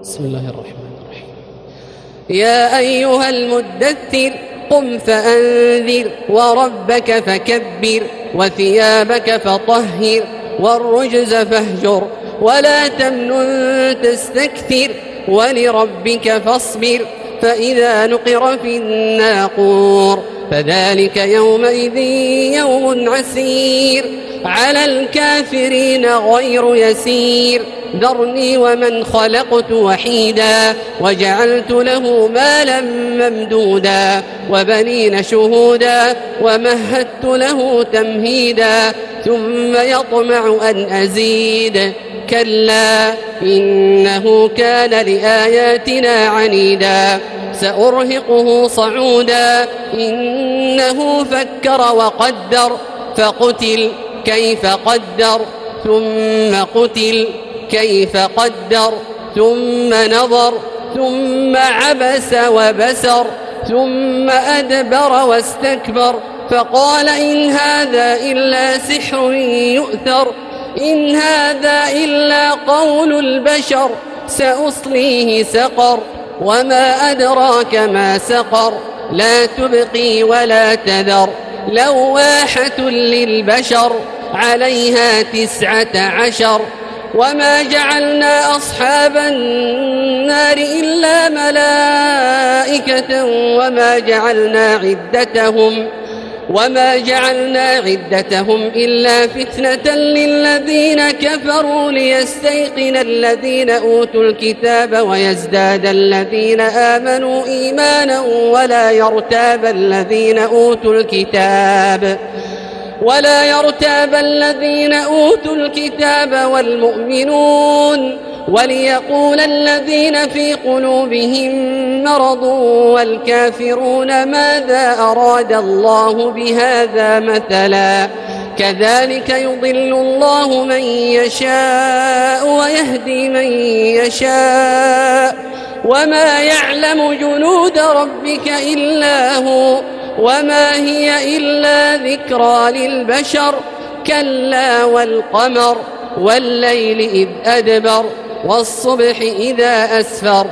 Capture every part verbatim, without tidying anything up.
بسم الله الرحمن الرحيم. يا أيها المدثر قم فأنذر وربك فكبر وثيابك فطهر والرجز فاهجر ولا تمنن تستكثر ولربك فاصبر فإذا نقر في الناقور فذلك يومئذ يوم عسير على الكافرين غير يسير ذرني ومن خلقت وحيدا وجعلت له مالا ممدودا وبنين شهودا ومهدت له تمهيدا ثم يطمع أن أزيد كلا إنه كان لآياتنا عنيدا سأرهقه صعودا إنه فكر وقدر فقتل كيف قدر ثم قتل كيف قدر ثم نظر ثم عبس وبسر ثم أدبر واستكبر فقال إن هذا إلا سحر يؤثر إن هذا إلا قول البشر سأصليه سقر وما أدراك ما سقر لا تبقي ولا تذر لواحة للبشر عليها تسعة عشر وما جعلنا أصحاب النار إلا ملائكة وما جعلنا عدتهم وما جعلنا عدتهم إلا فتنة للذين كفروا ليستيقن الذين أوتوا الكتاب ويزداد الذين آمنوا إيمانا ولا يرتاب الذين أوتوا الكتاب ولا يرتاب الذين أوتوا الكتاب والمؤمنون وليقول الذين في قلوبهم مرض والكافرون ماذا أراد الله بهذا مثلا كذلك يضل الله من يشاء ويهدي من يشاء وما يعلم جنود ربك إلا هو وما هي إلا ذكرى للبشر كلا والقمر والليل إذ أدبر والصبح إذا أسفر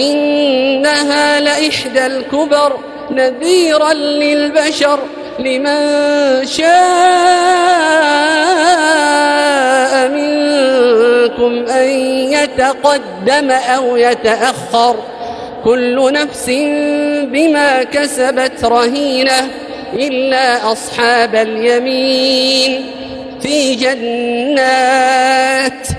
إنها لإحدى الكبر نذيرا للبشر لمن شاء منكم أن يتقدم أو يتأخر كل نفس بما كسبت رهينة إلا أصحاب اليمين في جنات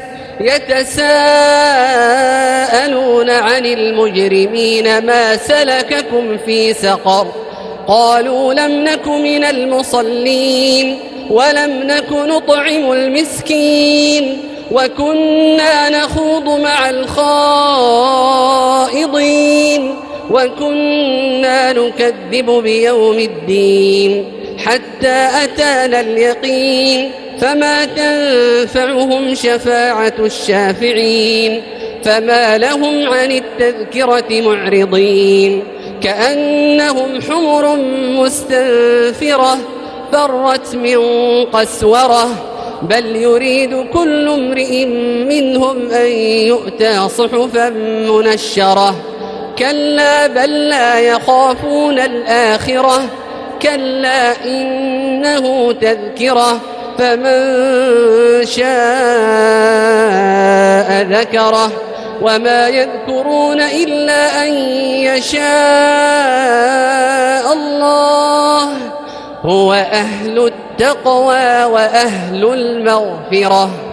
يتساءلون عن المجرمين ما سلككم في سقر قالوا لم نك من المصلين ولم نك نطعم المسكين وكنا نخوض مع الخائضين وكنا نكذب بيوم الدين حتى أتانا اليقين فما تنفعهم شفاعة الشافعين فما لهم عن التذكرة معرضين كأنهم حمر مستنفرة فرت من قسورة بل يريد كل امرئ منهم أن يؤتى صحفا منشرة كلا بل لا يخافون الآخرة كلا إنه تذكرة فمن شاء ذكره وما يذكرون إلا أن يشاء الله هو أهل التقوى وأهل المغفرة.